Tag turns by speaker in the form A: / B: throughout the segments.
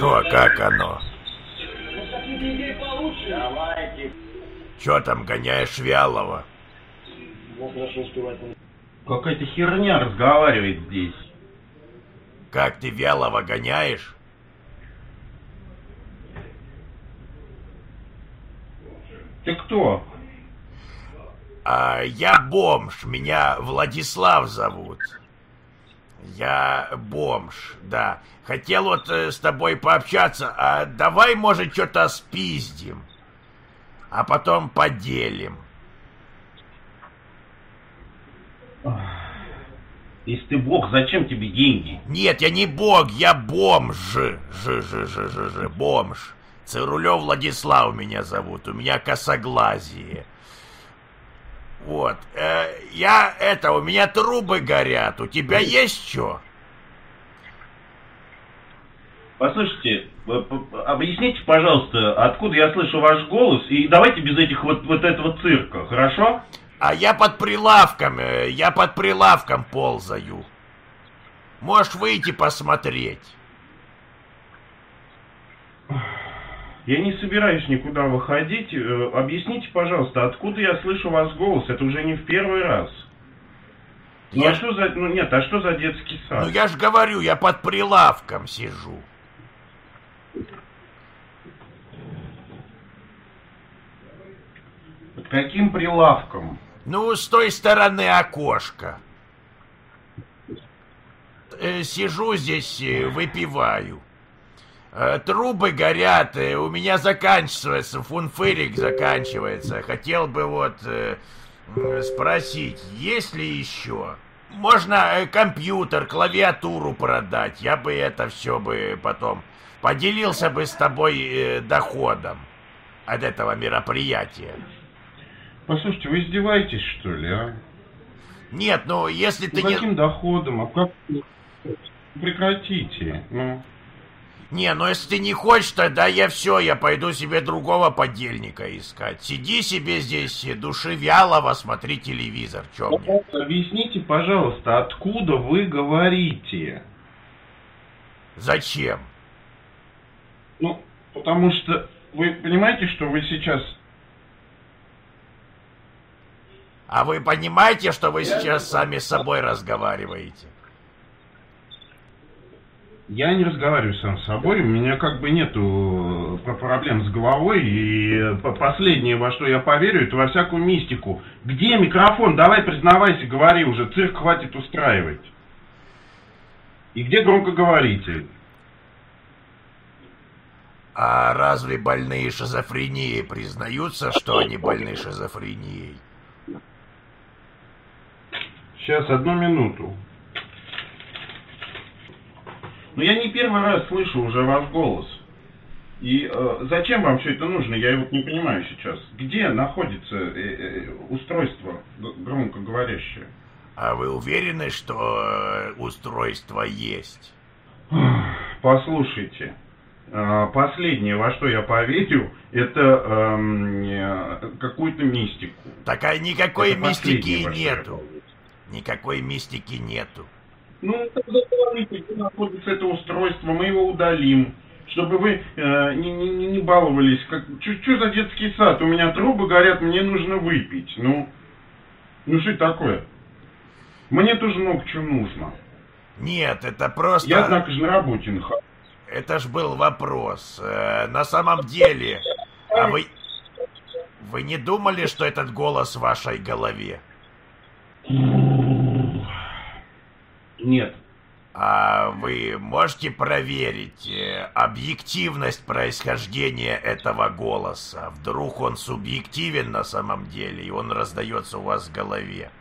A: Что, как оно? Чё там гоняешь Вялого?
B: Какая-то херня разговаривает здесь.
A: Как ты Вялого гоняешь?
B: Ты кто?
A: Я бомж, меня Владислав зовут. Я бомж, да. Хотел вот с тобой пообщаться, а давай, может, что-то спиздим, а потом поделим.
B: Если ты бог, зачем тебе деньги?
A: Нет, я не бог, я бомж. Бомж. Цирулев Владислав меня зовут, у меня косоглазие. Вот. У меня трубы горят. У тебя есть что?
B: Послушайте, объясните, пожалуйста, откуда я слышу ваш голос, и давайте без этих вот этого цирка, хорошо?
A: А я под прилавком ползаю. Можешь выйти посмотреть.
B: Я не собираюсь никуда выходить. Объясните, пожалуйста, откуда я слышу ваш голос? Это уже не в первый раз. А что за детский сад?
A: Ну я ж говорю, я под прилавком сижу.
B: Под каким прилавком?
A: Ну, с той стороны окошка. Сижу здесь, выпиваю. Трубы горят, у меня заканчивается, фунфырик заканчивается. Хотел бы вот спросить, есть ли еще? Можно компьютер, клавиатуру продать. Я бы это все бы потом поделился бы с тобой доходом от этого мероприятия.
B: Послушайте, вы издеваетесь, что ли, а?
A: Нет, ну если ты не...
B: Каким доходом? А как... Прекратите, ну...
A: Не, ну если ты не хочешь, тогда я пойду себе другого подельника искать. Сиди себе здесь, души Вялого, смотри телевизор. Чё мне?
B: Объясните, пожалуйста, откуда вы говорите?
A: Зачем?
B: Ну, потому что вы понимаете, что вы сейчас...
A: А вы понимаете, что вы сейчас сами с собой разговариваете?
B: Я не разговариваю сам с собой, у меня как бы нету проблем с головой, и последнее, во что я поверю, это во всякую мистику. Где микрофон? Давай признавайся, говори уже, цирк хватит устраивать. И где громкоговоритель?
A: А разве больные шизофренией признаются, что они больны шизофренией?
B: Сейчас, одну минуту. Но я не первый раз слышу уже ваш голос. И зачем вам все это нужно, я вот не понимаю сейчас. Где находится устройство громкоговорящее?
A: А вы уверены, что устройство есть?
B: Послушайте, последнее, во что я поверю, это какую-то мистику.
A: Такая никакой мистики нету. Никакой мистики нету.
B: Ну, тогда говорите, где находится это устройство, мы его удалим, чтобы вы не баловались. Что за детский сад? У меня трубы горят, мне нужно выпить. Ну что такое? Мне тоже много чего нужно.
A: Нет, это просто...
B: Я, однако же, на работе нахожусь.
A: Это ж был вопрос. На самом деле, а вы не думали, что этот голос в вашей голове?
B: Нет.
A: А вы можете проверить объективность происхождения этого голоса? Вдруг он субъективен на самом деле, и он раздается у вас в голове?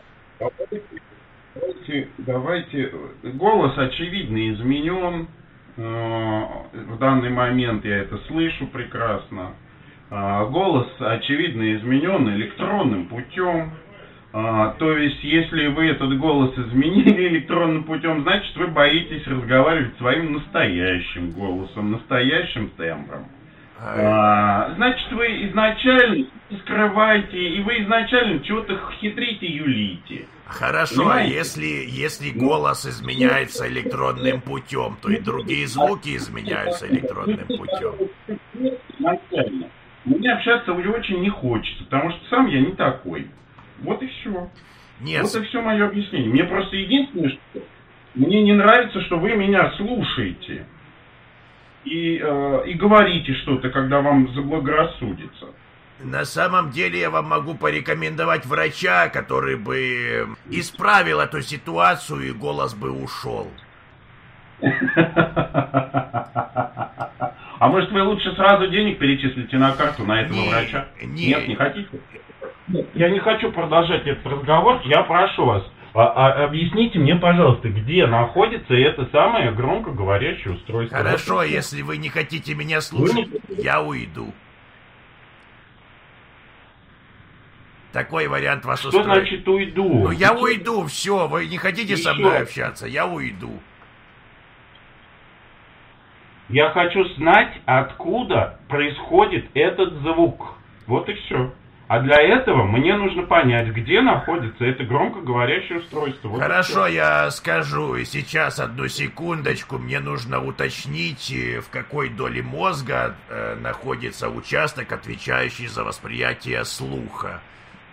B: Давайте. Голос, очевидно, изменен. В данный момент я это слышу прекрасно. Голос, очевидно, изменен электронным путем. То есть, если вы этот голос изменили электронным путем, значит, вы боитесь разговаривать своим настоящим голосом, настоящим тембром. Значит, вы изначально скрываете, и вы изначально чего-то хитрите, юлите.
A: Хорошо,
B: Понимаете?
A: если голос изменяется электронным путем, то и другие звуки изменяются электронным путем.
B: Изначально. Мне общаться уже очень не хочется, потому что сам я не такой. Вот и все.
A: Нет,
B: Вот и все мое объяснение. Мне просто единственное, что мне не нравится, что вы меня слушаете и говорите что-то, когда вам заблагорассудится.
A: на самом деле я вам могу порекомендовать врача, который бы исправил эту ситуацию и голос бы ушел.
B: А может вы лучше сразу денег перечислите на карту на этого врача? Нет, не хотите? Нет, я не хочу продолжать этот разговор, я прошу вас. Объясните мне, пожалуйста, где находится это самое громкоговорящее устройство?
A: Хорошо, если вы не хотите меня слушать, я уйду. Такой вариант вас устроит.
B: Что значит уйду?
A: Ну я уйду, все, вы не хотите со мной общаться, я уйду.
B: Я хочу знать, откуда происходит этот звук. Вот и все. А для этого мне нужно понять, где находится это громкоговорящее устройство. Вот
A: хорошо, я скажу. И сейчас, одну секундочку, мне нужно уточнить, в какой доле мозга находится участок, отвечающий за восприятие слуха.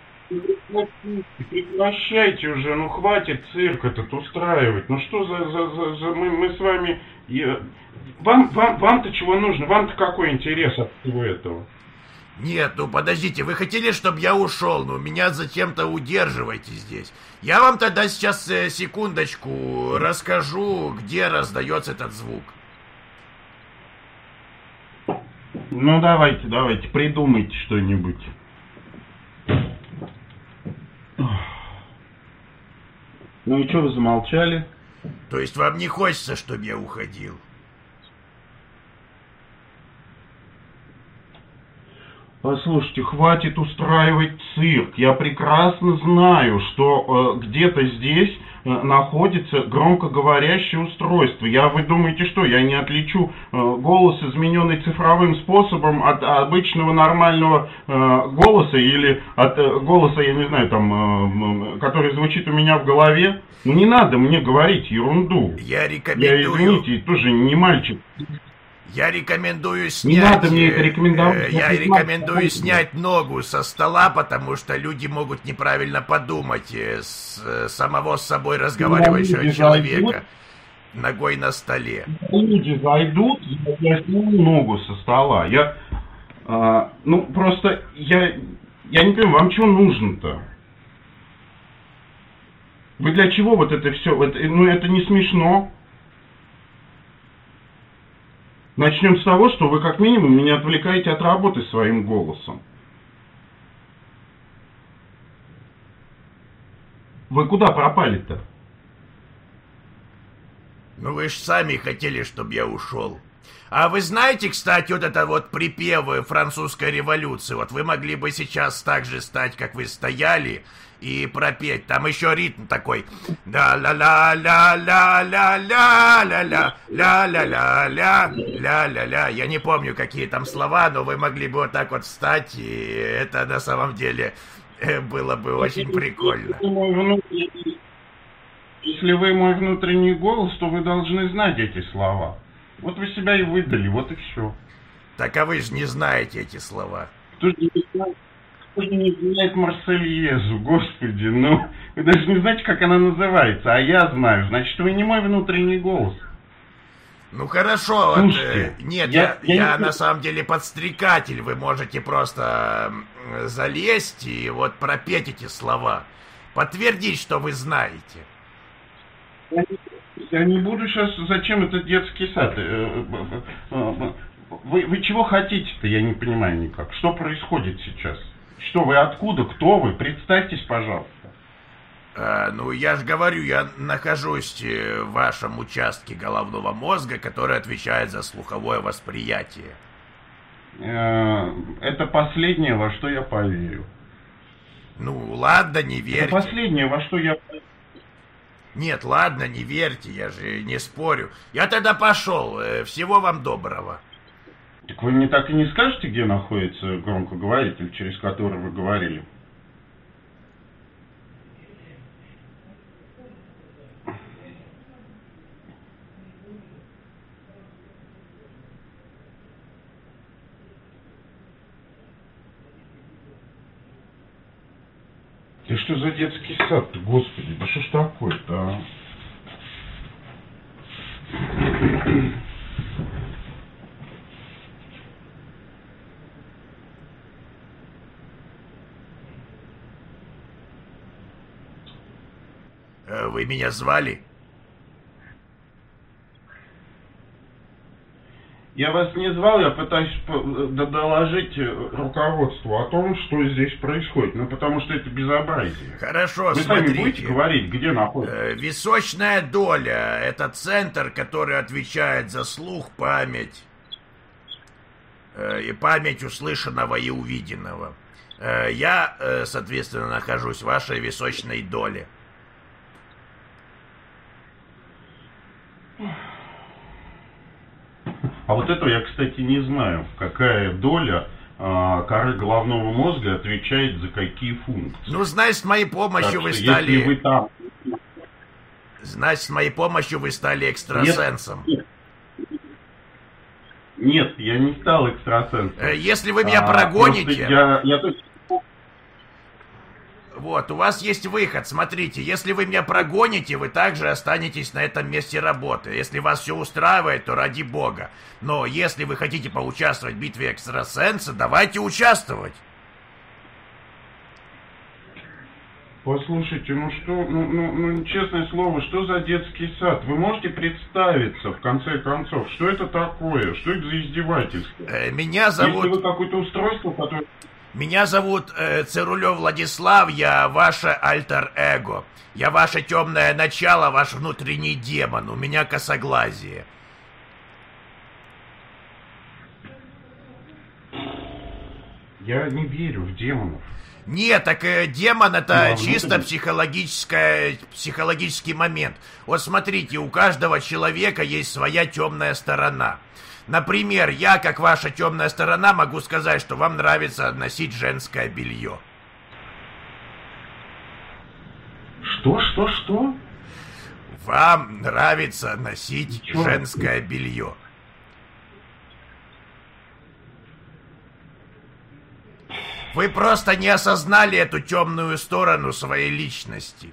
B: Прекращайте уже, ну хватит цирк этот устраивать. Ну что за мы с вами... Вам-то чего нужно? Вам-то какой интерес от всего этого?
A: Нет, ну подождите, вы хотели, чтобы я ушел, но меня зачем-то удерживаете здесь. Я вам тогда сейчас, секундочку, расскажу, где раздается этот звук.
B: Ну давайте, придумайте что-нибудь. Ну и что вы замолчали?
A: То есть вам не хочется, чтобы я уходил?
B: Послушайте, хватит устраивать цирк. Я прекрасно знаю, что где-то здесь находится громкоговорящее устройство. Вы думаете, что я не отличу голос, измененный цифровым способом, от обычного нормального голоса или от голоса, я не знаю, там, который звучит у меня в голове? Ну не надо мне говорить ерунду.
A: Я рекомендую...
B: Я, извините, тоже не мальчик.
A: Я рекомендую снять...
B: Не надо мне это рекомендовать.
A: Я рекомендую снять ногу со стола, потому что люди могут неправильно подумать с самого с собой разговаривающего человека ногой на столе.
B: Люди зайдут, я сниму ногу со стола. Просто я не понимаю, вам что нужно-то? Вы для чего вот это все? Это не смешно. Начнем с того, что вы как минимум меня отвлекаете от работы своим голосом. Вы куда пропали-то?
A: Ну вы ж сами хотели, чтобы я ушел. А вы знаете, кстати, вот это вот припевы французской революции? Вот вы могли бы сейчас так же стать, как вы стояли, и пропеть. Там еще ритм такой. Ля-ля-ля-ля-ля-ля-ля-ля-ля-ля-ля-ля-ля. Я не помню, какие там слова, но вы могли бы вот так вот встать, и это на самом деле было бы очень прикольно.
B: Если вы мой внутренний голос, то вы должны знать эти слова. Вот вы себя и выдали, вот и все.
A: Так а вы же не знаете эти слова.
B: Кто же не знает Марсельезу, господи, вы даже не знаете, как она называется, а я знаю, значит, вы не мой внутренний голос.
A: Ну хорошо,
B: слушайте,
A: нет, я на самом деле подстрекатель, вы можете просто залезть и вот пропеть эти слова, подтвердить, что вы знаете.
B: Я не буду сейчас, зачем этот детский сад? Вы чего хотите-то, я не понимаю никак. Что происходит сейчас? Что вы, откуда, кто вы? Представьтесь, пожалуйста.
A: Ну, я же говорю, я нахожусь в вашем участке головного мозга, который отвечает за слуховое восприятие.
B: Это последнее, во что я поверю.
A: Ну, ладно, не верьте.
B: Это последнее, во что я поверю.
A: Нет, ладно, не верьте, я же не спорю. Я тогда пошел. Всего вам доброго.
B: Так вы мне так и не скажете, где находится громкоговоритель, через который вы говорили? Ты что за детский сад-то, господи, да что ж такое-то, а?
A: Вы меня звали?
B: Я вас не звал, я пытаюсь доложить руководству о том, что здесь происходит. Ну, потому что это безобразие.
A: Хорошо,
B: вы
A: смотрите.
B: Вы сами будете говорить, где находится?
A: Височная доля — это центр, который отвечает за слух, память и память услышанного и увиденного. Я, соответственно, нахожусь в вашей височной доле.
B: А вот этого я, кстати, не знаю, какая доля коры головного мозга отвечает за какие функции.
A: Ну, значит, с моей помощью вы стали...
B: Если вы там...
A: Значит, с моей помощью вы стали экстрасенсом.
B: Нет, я не стал экстрасенсом.
A: Если вы меня прогоните...
B: Я...
A: Вот, у вас есть выход, смотрите, если вы меня прогоните, вы также останетесь на этом месте работы. Если вас все устраивает, то ради бога. Но если вы хотите поучаствовать в битве экстрасенса, давайте участвовать.
B: Послушайте, ну что, честное слово, что за детский сад? Вы можете представиться, в конце концов, что это такое? Что это за издевательство?
A: Меня зовут...
B: Если вы какое-то устройство, которое...
A: Меня зовут Цирулев Владислав, я ваше альтер-эго. Я ваше темное начало, ваш внутренний демон, у меня косоглазие.
B: Я не верю в демонов.
A: Нет, так демон это чисто психологический момент. Вот смотрите, у каждого человека есть своя темная сторона. Например, я, как ваша темная сторона, могу сказать, что вам нравится носить женское белье.
B: Что?
A: Вам нравится носить женское белье. Вы просто не осознали эту темную сторону своей личности.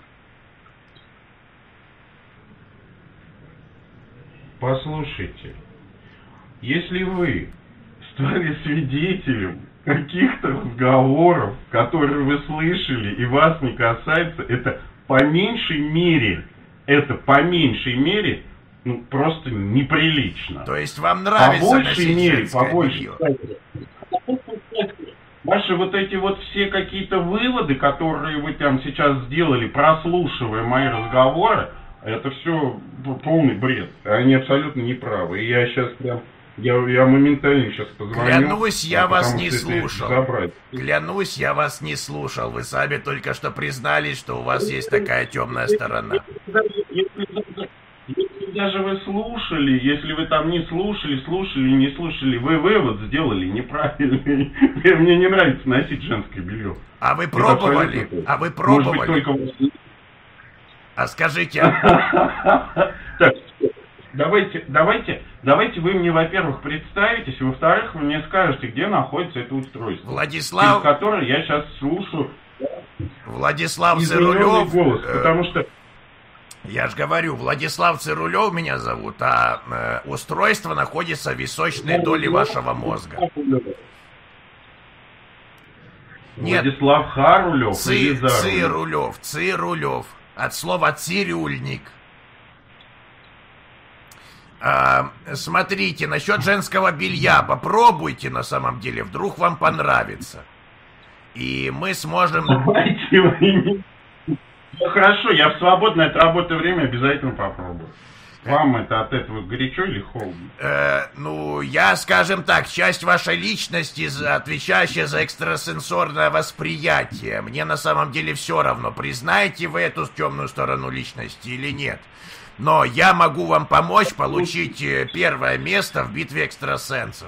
B: Послушайте, если вы стали свидетелем каких-то разговоров, которые вы слышали и вас не касаются, это по меньшей мере, ну, просто неприлично.
A: То есть вам нравится носить женское белье?
B: Ваши вот эти вот все какие-то выводы, которые вы там сейчас сделали, прослушивая мои разговоры, это все полный бред. Они абсолютно неправы. И я сейчас прям... Я моментально сейчас позвоню.
A: Клянусь, я вас не слушал. Клянусь, я вас не слушал. Вы сами только что признались, что у вас есть такая темная сторона.
B: Если даже вы слушали, если вы там не слушали, не слушали, вы вывод сделали неправильный. Мне не нравится носить женское белье.
A: А вы пробовали?
B: Может быть, только...
A: А скажите...
B: Так, давайте вы мне, во-первых, представитесь, и, во-вторых, вы мне скажете, где находится это устройство.
A: Владислав...
B: Через которое я сейчас слушаю...
A: Владислав Цирулев...
B: голос, потому что...
A: Я же говорю, Владислав Цирулев меня зовут, а устройство находится в височной доле вашего мозга. Нет.
B: Владислав Харулев или
A: Цирулев. Цирулев. От слова цирюльник. Смотрите, насчет женского белья попробуйте на самом деле, вдруг вам понравится. И мы сможем...
B: Ну хорошо, я в свободное от работы время обязательно попробую. Вам это от этого горячо или холодно?
A: Ну, я, скажем так, часть вашей личности, отвечающая за экстрасенсорное восприятие. Мне на самом деле все равно, признаете вы эту темную сторону личности или нет. Но я могу вам помочь получить первое место в битве экстрасенсов.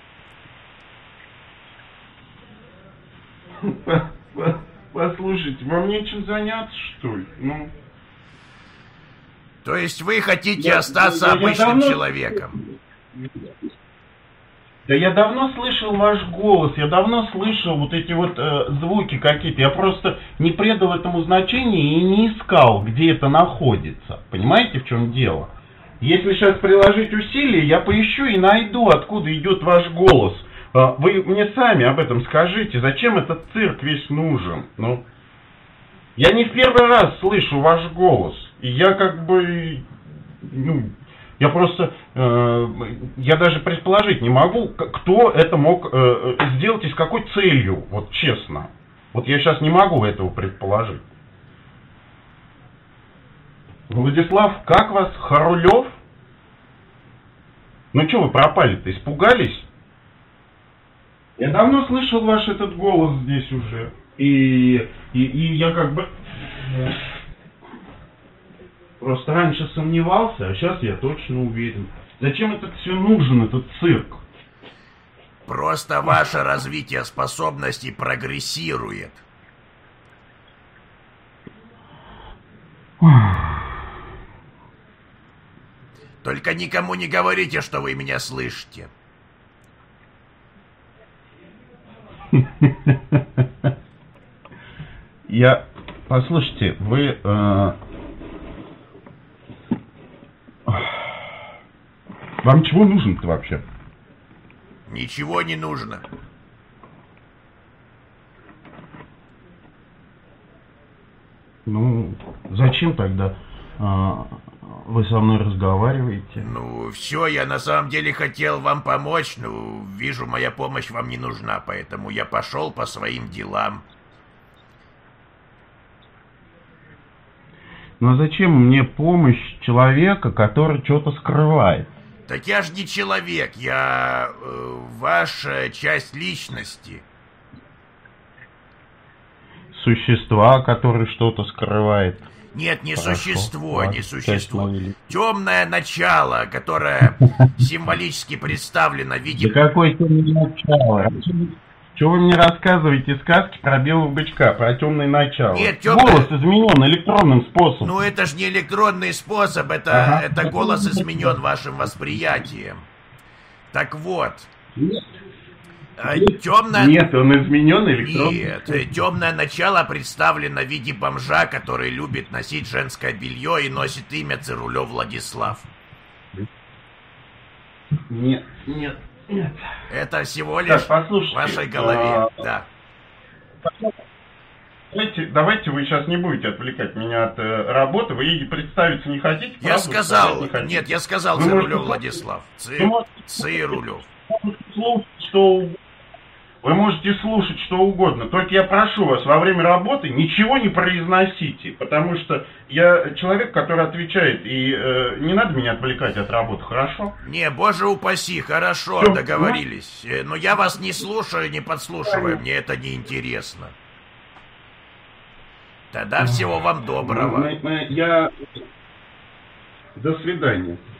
B: Послушайте, вам нечем заняться, что ли? Ну...
A: То есть вы хотите остаться обычным человеком?
B: Да я давно слышал ваш голос, я давно слышал вот эти вот звуки какие-то. Я просто не придал этому значения и не искал, где это находится. Понимаете, в чем дело? Если сейчас приложить усилия, я поищу и найду, откуда идет ваш голос. Вы мне сами об этом скажите, зачем этот цирк весь нужен? Ну, я не в первый раз слышу ваш голос, и я как бы, ну, я просто, я даже предположить не могу, кто это мог сделать и с какой целью, вот честно. Вот я сейчас не могу этого предположить. Владислав, как вас? Харулев? Ну что вы пропали-то, испугались? Я давно слышал ваш этот голос здесь уже. И я как бы просто раньше сомневался, а сейчас я точно уверен. Зачем это все нужен, этот цирк?
A: Просто ваше развитие способностей прогрессирует. Только никому не говорите, что вы меня слышите.
B: Послушайте, вы... Вам чего нужно-то вообще?
A: Ничего не нужно.
B: Ну, зачем тогда вы со мной разговариваете?
A: Ну, все, я на самом деле хотел вам помочь, но вижу, моя помощь вам не нужна, поэтому я пошел по своим делам.
B: Но зачем мне помощь человека, который что-то скрывает?
A: Так я ж не человек, я ваша часть личности.
B: Существа, которые что-то скрывает.
A: Нет, не
B: Хорошо,
A: существо,
B: ладно,
A: не существо.
B: часть
A: Темное начало, которое символически представлено в виде...
B: Да какое темное начало? Чего вы мне рассказываете сказки про белого бычка, про темное начало?
A: Нет, темное...
B: Голос изменен электронным способом.
A: Ну это же не электронный способ, это голос изменен вашим восприятием. Так вот... Темное...
B: Нет, он изменен электронным.
A: Нет, темное начало представлено в виде бомжа, который любит носить женское белье и носит имя Цирулев Владислав.
B: Нет.
A: Это всего лишь в вашей голове, да.
B: Давайте вы сейчас не будете отвлекать меня от работы. Вы представиться не хотите?
A: Я сказал, нет, я сказал Цирулев Владислав. Цирулев.
B: Вы можете слушать что угодно, только я прошу вас, во время работы ничего не произносите, потому что я человек, который отвечает, и не надо меня отвлекать от работы, хорошо?
A: Не, боже упаси, хорошо,
B: Всё,
A: договорились. Но я вас не слушаю, не подслушиваю, мне это не интересно. Тогда всего вам доброго.
B: До свидания.